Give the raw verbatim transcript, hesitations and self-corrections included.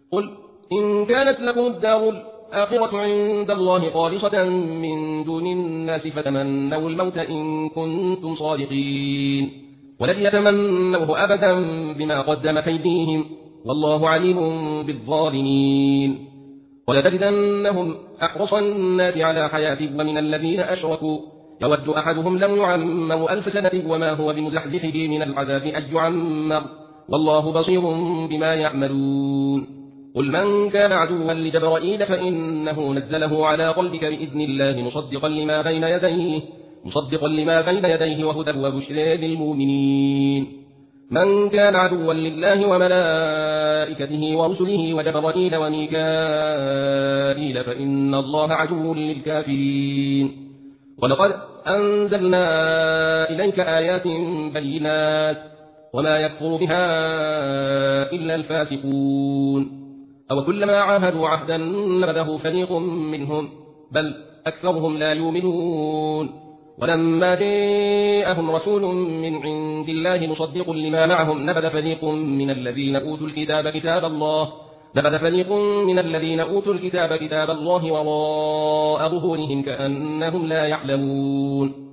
قل إن كانت لكم الدار الآخرة عند الله خالصة من دون الناس فتمنوا الموت إن كنتم صادقين ولن يتمنوه أبدا بما قدمت أيديهم والله عليم بالظالمين ولتجدنهم أحرص الناس على حياة ومن الذين أشركوا يود أحدهم لم يعمر ألف سنة وما هو بمزحزحه من العذاب أن يعمر والله بصير بما يعملون قل من كان عدوا لجبرائيل فإنه نزله على قلبك بإذن الله مصدقا لما بين يديه مصدقا لما بين يديه وهدى وبشرى للمؤمنين من كان عدوا لله وملائكته ورسله وجبرائيل وميكائيل فإن الله عدو للكافرين ولقد أنزلنا إليك آيات بينات وما يكفر بها إلا الفاسقون أو كلما عاهدوا عهدا نبذه فريق منهم بل أكثرهم لا يؤمنون ولما جاءهم رسول من عند الله مصدق لما معهم نبذ فريق من الذين أوتوا الكتاب كتاب الله نبذ فريق من الذين أوتوا الكتاب كتاب الله وراء ظهورهم كأنهم لا يعلمون